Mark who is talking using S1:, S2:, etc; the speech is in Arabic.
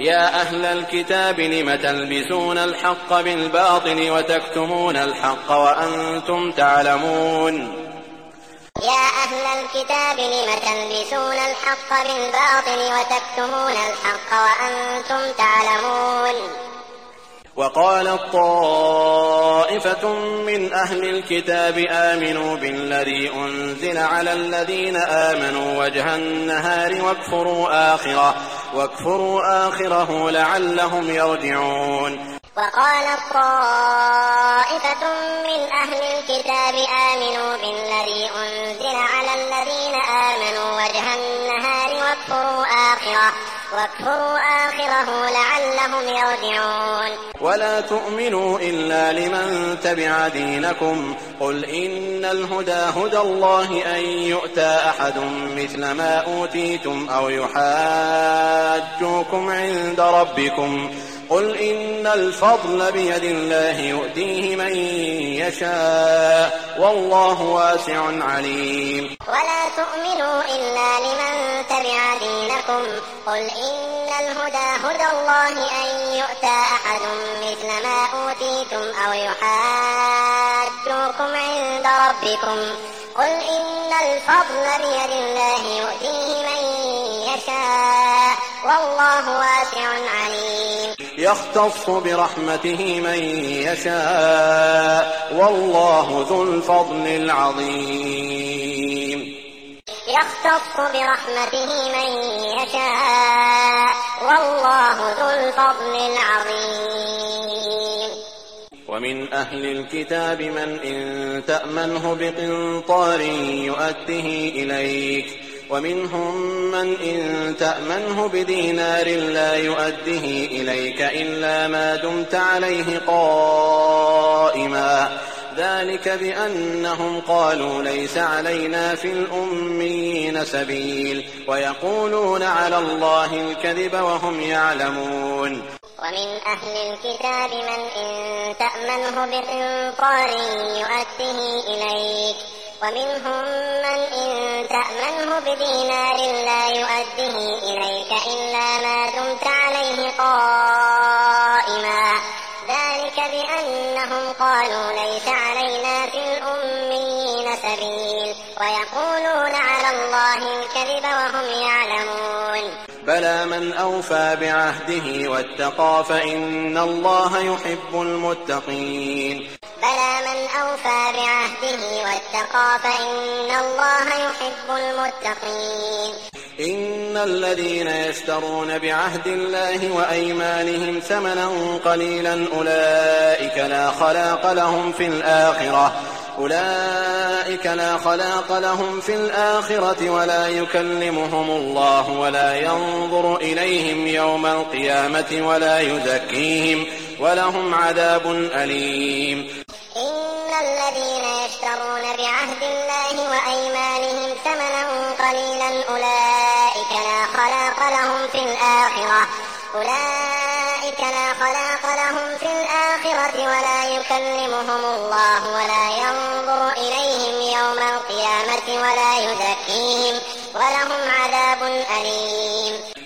S1: يا أهل الكتاب لم تلبسون الحق بالباطل وتكتمون الحق وأنتم تعلمون
S2: يا أهل الكتاب لم تلبسون الحق بالباطل وتكتمون الحق وأنتم تعلمون
S1: وقالت طائفة من أهل الكتاب آمنوا بالذي أنزل على الذين آمنوا وجه النهار واكفروا آخره لعلهم يرجعون
S2: وقالت طائفة من أهل الكتاب آمنوا بالذي أنزل على الذين آمنوا وجه النهار واكفروا آخره لعلهم يرجعون
S1: ولا تؤمنوا إلا لمن تبع دينكم قل إن الهدى هدى الله أن يؤتى أحد مثل ما أوتيتم أو يحاجوكم عند ربكم قل إن الفضل بيد الله يؤتيه من يشاء والله واسع عليم
S2: ولا تؤمنوا إلا لمن تبع دينكم قل إن الهدى هدى الله أن يؤتى أحد مثل ما أوتيتم أو يحاجوكم عند ربكم قل إن الفضل بيد الله يؤتيه من يشاء والله واسع عليم
S1: يختص برحمته من يشاء والله ذو الفضل العظيم
S2: يختص برحمته من يشاء والله ذو الفضل العظيم
S1: ومن أهل الكتاب من إن تأمنه بقنطار يؤده إليك ومنهم من إن تأمنه بدينار لا يؤده إليك إلا ما دمت عليه قائما ذلك بأنهم قالوا ليس علينا في الأميين سبيل ويقولون على الله الكذب وهم يعلمون
S2: ومن أهل الكتاب من إن تأمنه بقنطار يؤده إليك ومنهم من إن تأمنه بدينار لا يؤده إليك إلا ما دمت عليه قائما ذلك بأنهم قالوا ليس علينا في الأميين سبيل ويقولون على الله الكذب وهم يعلمون
S1: بلى من أوفى بعهده واتقى فإن الله يحب المتقين
S2: بلى من أوفى بعهده واتقى فإن الله يحب المتقين
S1: إن الذين يشترون بعهد الله وأيمانهم ثمنا قليلا أولئك لا خلاق لهم في الآخرة ولا يكلمهم الله ولا ينظر إليهم يوم القيامة ولا يزكيهم ولهم عذاب أليم
S2: إن الذين يشترون بعهد الله وأيمانهم ثمنا قليلا أولئك لا خلاق لهم في الآخرة ولا يكلمهم الله ولا ينظر إليهم يوم القيامة ولا يزكيهم ولهم عذاب أليم